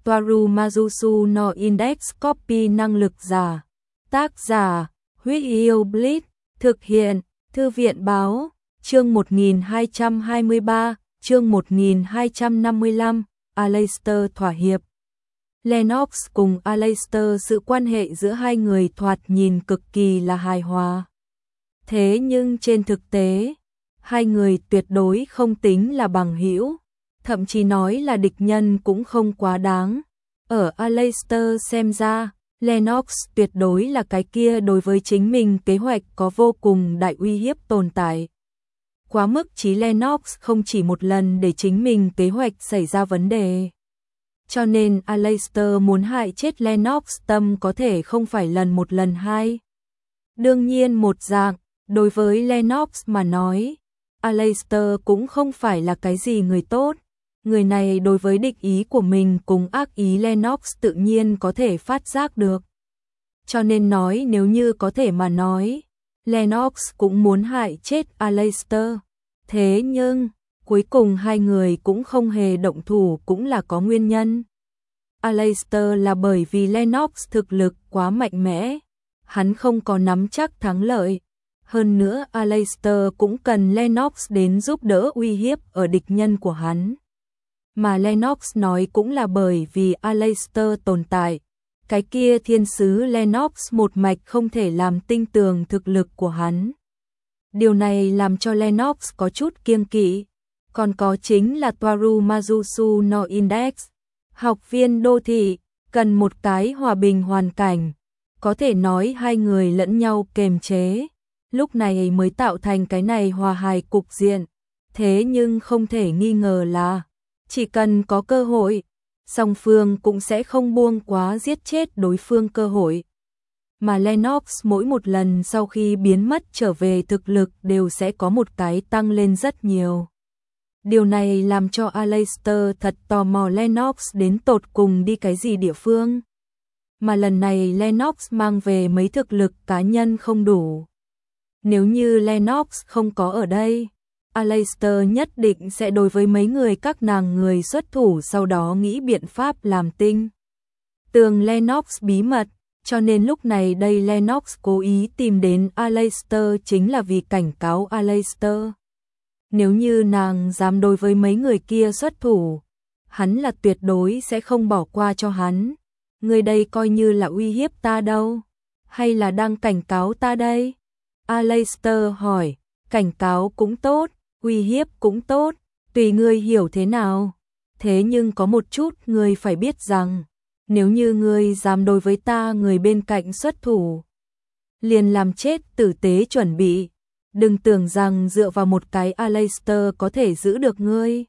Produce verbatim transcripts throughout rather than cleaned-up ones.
Toaru Mazusu no Index Copy năng lực giả. Tác giả, Huyết Yêu Blitz, thực hiện, Thư viện báo, chương một nghìn hai trăm hai mươi ba, chương một nghìn hai trăm năm mươi lăm, Aleister thỏa hiệp. Lennox cùng Aleister, sự quan hệ giữa hai người thoạt nhìn cực kỳ là hài hòa. Thế nhưng trên thực tế, hai người tuyệt đối không tính là bằng hữu, thậm chí nói là địch nhân cũng không quá đáng. Ở Aleister xem ra, Lennox tuyệt đối là cái kia đối với chính mình kế hoạch có vô cùng đại uy hiếp tồn tại. Quá mức chí Lennox không chỉ một lần để chính mình kế hoạch xảy ra vấn đề. Cho nên Aleister muốn hại chết Lennox tâm có thể không phải lần một lần hai. Đương nhiên một dạng, đối với Lennox mà nói, Aleister cũng không phải là cái gì người tốt. Người này đối với địch ý của mình cùng ác ý Lennox tự nhiên có thể phát giác được. Cho nên nói nếu như có thể mà nói, Lennox cũng muốn hại chết Aleister. Thế nhưng, cuối cùng hai người cũng không hề động thủ cũng là có nguyên nhân. Aleister là bởi vì Lennox thực lực quá mạnh mẽ, hắn không có nắm chắc thắng lợi. Hơn nữa Aleister cũng cần Lennox đến giúp đỡ uy hiếp ở địch nhân của hắn. Mà Lennox nói cũng là bởi vì Aleister tồn tại. Cái kia thiên sứ Lennox một mạch không thể làm tinh tường thực lực của hắn. Điều này làm cho Lennox có chút kiêng kỵ. Còn có chính là Toaru Mazusu no Index. Học viên đô thị, cần một cái hòa bình hoàn cảnh. Có thể nói hai người lẫn nhau kềm chế. Lúc này mới tạo thành cái này hòa hài cục diện. Thế nhưng không thể nghi ngờ là chỉ cần có cơ hội, song phương cũng sẽ không buông quá giết chết đối phương cơ hội. Mà Lennox mỗi một lần sau khi biến mất trở về thực lực đều sẽ có một cái tăng lên rất nhiều. Điều này làm cho Aleister thật tò mò Lennox đến tột cùng đi cái gì địa phương. Mà lần này Lennox mang về mấy thực lực cá nhân không đủ. Nếu như Lennox không có ở đây, Aleister nhất định sẽ đối với mấy người các nàng người xuất thủ sau đó nghĩ biện pháp làm tinh tường Lennox bí mật, cho nên lúc này đây Lennox cố ý tìm đến Aleister chính là vì cảnh cáo Aleister. Nếu như nàng dám đối với mấy người kia xuất thủ, hắn là tuyệt đối sẽ không bỏ qua cho hắn. Người đây coi như là uy hiếp ta đâu, hay là đang cảnh cáo ta đây? Aleister hỏi, cảnh cáo cũng tốt, uy hiếp cũng tốt, tùy ngươi hiểu thế nào. Thế nhưng có một chút ngươi phải biết rằng, nếu như ngươi dám đối với ta người bên cạnh xuất thủ, liền làm chết tử tế chuẩn bị. Đừng tưởng rằng dựa vào một cái Aleister có thể giữ được ngươi.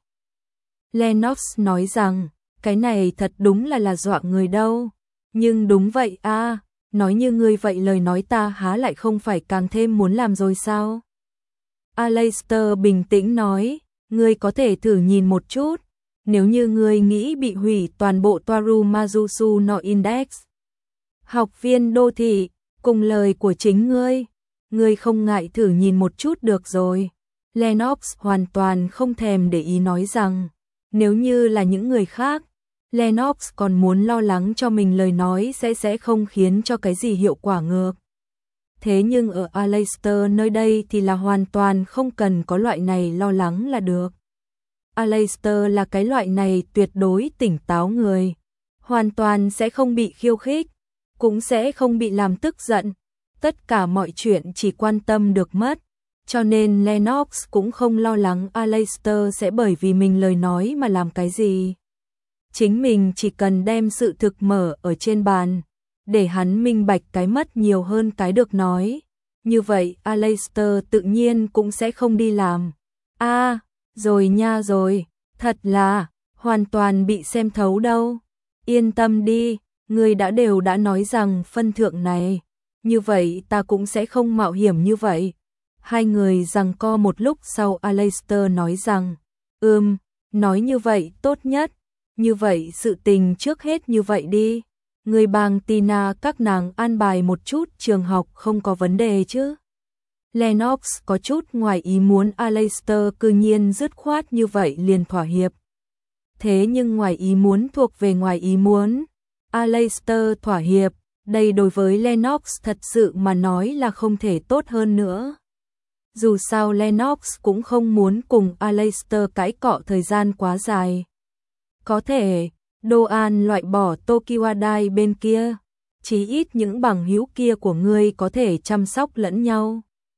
Lennox nói rằng, cái này thật đúng là là dọa người đâu. Nhưng đúng vậy a, à, nói như ngươi vậy lời nói ta há lại không phải càng thêm muốn làm rồi sao? Aleister bình tĩnh nói, ngươi có thể thử nhìn một chút, nếu như ngươi nghĩ bị hủy toàn bộ Toaru Mazusu no Index. Học viên đô thị, cùng lời của chính ngươi, ngươi không ngại thử nhìn một chút được rồi. Lennox hoàn toàn không thèm để ý nói rằng, nếu như là những người khác, Lennox còn muốn lo lắng cho mình lời nói sẽ sẽ không khiến cho cái gì hiệu quả ngược. Thế nhưng ở Aleister nơi đây thì là hoàn toàn không cần có loại này lo lắng là được. Aleister là cái loại này tuyệt đối tỉnh táo người, hoàn toàn sẽ không bị khiêu khích, cũng sẽ không bị làm tức giận. Tất cả mọi chuyện chỉ quan tâm được mất, cho nên Lennox cũng không lo lắng Aleister sẽ bởi vì mình lời nói mà làm cái gì. Chính mình chỉ cần đem sự thực mở ở trên bàn, để hắn minh bạch cái mất nhiều hơn cái được nói. Như vậy Aleister tự nhiên cũng sẽ không đi làm. A, à, rồi nha rồi, thật là, hoàn toàn bị xem thấu đâu. Yên tâm đi, người đã đều đã nói rằng phân thượng này. Như vậy ta cũng sẽ không mạo hiểm như vậy. Hai người giằng co một lúc sau Aleister nói rằng, ừm, nói như vậy tốt nhất. Như vậy sự tình trước hết như vậy đi. Người bang Tina các nàng an bài một chút trường học không có vấn đề chứ. Lennox có chút ngoài ý muốn Aleister cư nhiên dứt khoát như vậy liền thỏa hiệp. Thế nhưng ngoài ý muốn thuộc về ngoài ý muốn. Aleister thỏa hiệp, đây đối với Lennox thật sự mà nói là không thể tốt hơn nữa. Dù sao Lennox cũng không muốn cùng Aleister cãi cọ thời gian quá dài. Có thể, Doan loại bỏ Tokiwadai bên kia, chí ít những bằng hữu kia của ngươi có thể chăm sóc lẫn nhau.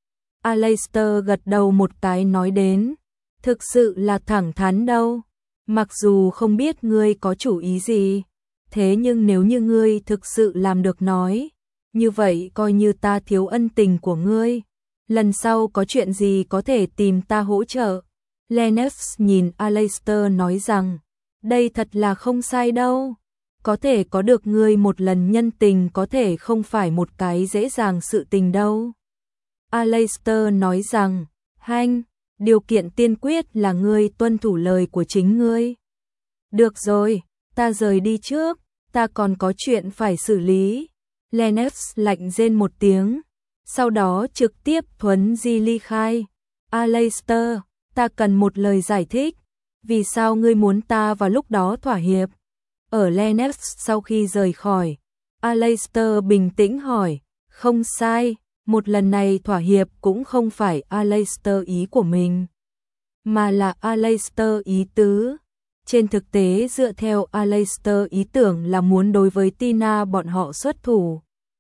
Aleister gật đầu một cái nói đến, thực sự là thẳng thắn đâu, mặc dù không biết ngươi có chủ ý gì, thế nhưng nếu như ngươi thực sự làm được nói, như vậy coi như ta thiếu ân tình của ngươi, lần sau có chuyện gì có thể tìm ta hỗ trợ. Lennox nhìn Aleister nói rằng, đây thật là không sai đâu, có thể có được ngươi một lần nhân tình có thể không phải một cái dễ dàng sự tình đâu. Aleister nói rằng, Hanh, điều kiện tiên quyết là ngươi tuân thủ lời của chính ngươi. Được rồi, ta rời đi trước, ta còn có chuyện phải xử lý. Lennox lạnh rên một tiếng, sau đó trực tiếp thuấn di ly khai. Aleister, ta cần một lời giải thích, vì sao ngươi muốn ta vào lúc đó thỏa hiệp? Ở Lennox sau khi rời khỏi, Aleister bình tĩnh hỏi, không sai, một lần này thỏa hiệp cũng không phải Aleister ý của mình, mà là Aleister ý tứ. Trên thực tế dựa theo Aleister ý tưởng là muốn đối với Tina bọn họ xuất thủ.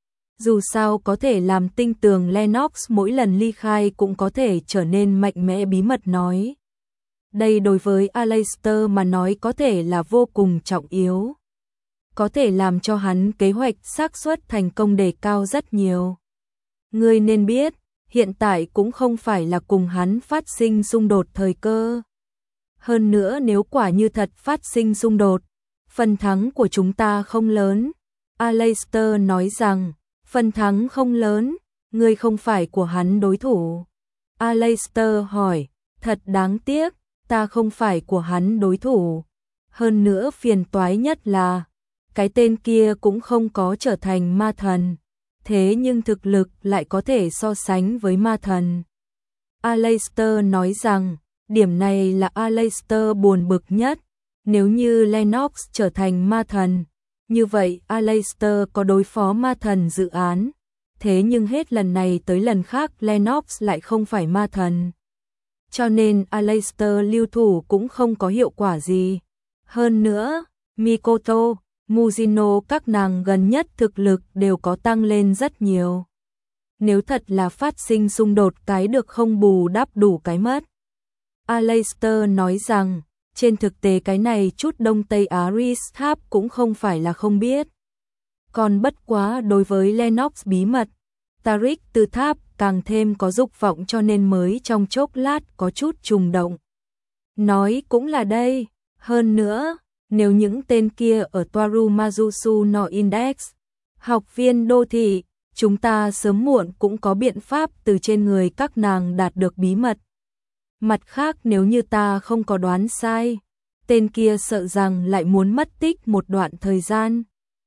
Dù sao có thể làm tinh tường Lennox mỗi lần ly khai cũng có thể trở nên mạnh mẽ bí mật nói. Đây đối với Aleister mà nói có thể là vô cùng trọng yếu. Có thể làm cho hắn kế hoạch xác suất thành công đề cao rất nhiều. Ngươi nên biết, hiện tại cũng không phải là cùng hắn phát sinh xung đột thời cơ. Hơn nữa nếu quả như thật phát sinh xung đột, phần thắng của chúng ta không lớn. Aleister nói rằng, phần thắng không lớn, ngươi không phải của hắn đối thủ. Aleister hỏi, thật đáng tiếc, ta không phải của hắn đối thủ. Hơn nữa phiền toái nhất là, cái tên kia cũng không có trở thành ma thần, thế nhưng thực lực lại có thể so sánh với ma thần. Aleister nói rằng, điểm này là Aleister buồn bực nhất, nếu như Lennox trở thành ma thần, như vậy Aleister có đối phó ma thần dự án, thế nhưng hết lần này tới lần khác Lennox lại không phải ma thần. Cho nên Aleister lưu thủ cũng không có hiệu quả gì. Hơn nữa, Mikoto, Mujino các nàng gần nhất thực lực đều có tăng lên rất nhiều. Nếu thật là phát sinh xung đột cái được không bù đắp đủ cái mất. Aleister nói rằng, trên thực tế cái này chút Đông Tây Á Tháp cũng không phải là không biết. Còn bất quá đối với Lennox bí mật, Tariq từ tháp càng thêm có dục vọng cho nên mới trong chốc lát có chút trùng động. Nói cũng là đây, hơn nữa, nếu những tên kia ở Toaru Mazusu no Index, học viên đô thị, chúng ta sớm muộn cũng có biện pháp từ trên người các nàng đạt được bí mật. Mặt khác nếu như ta không có đoán sai, tên kia sợ rằng lại muốn mất tích một đoạn thời gian.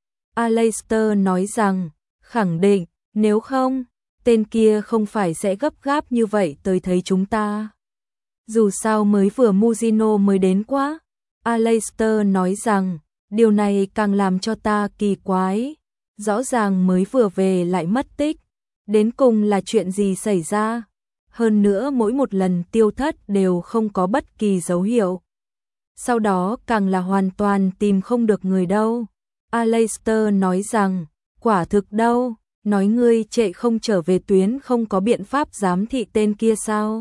Aleister nói rằng, khẳng định, nếu không, tên kia không phải sẽ gấp gáp như vậy tới thấy chúng ta. Dù sao mới vừa Mujino mới đến quá. Aleister nói rằng, điều này càng làm cho ta kỳ quái. Rõ ràng mới vừa về lại mất tích. Đến cùng là chuyện gì xảy ra? Hơn nữa mỗi một lần tiêu thất đều không có bất kỳ dấu hiệu. Sau đó càng là hoàn toàn tìm không được người đâu. Aleister nói rằng, quả thực đâu, nói ngươi trệ không trở về tuyến không có biện pháp giám thị tên kia sao?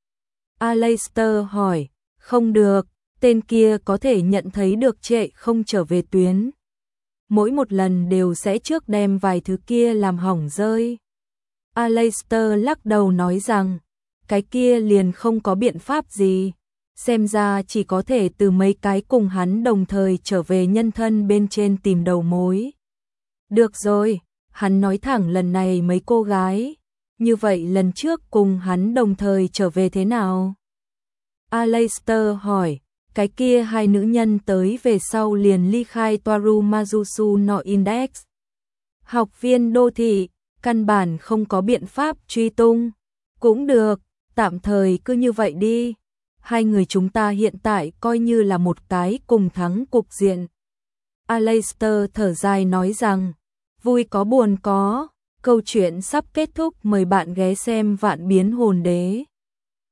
Aleister hỏi, không được, tên kia có thể nhận thấy được trệ không trở về tuyến. Mỗi một lần đều sẽ trước đem vài thứ kia làm hỏng rơi. Aleister lắc đầu nói rằng, cái kia liền không có biện pháp gì. Xem ra chỉ có thể từ mấy cái cùng hắn đồng thời trở về nhân thân bên trên tìm đầu mối. Được rồi, hắn nói thẳng lần này mấy cô gái. Như vậy lần trước cùng hắn đồng thời trở về thế nào? Aleister hỏi, cái kia hai nữ nhân tới về sau liền ly khai Toaru Mazusu no Index. Học viên đô thị, căn bản không có biện pháp truy tung. Cũng được, tạm thời cứ như vậy đi. hai người chúng ta hiện tại coi như là một cái cùng thắng cục diện. Aleister thở dài nói rằng, vui có buồn có, câu chuyện sắp kết thúc, mời bạn ghé xem Vạn Biến Hồn Đế.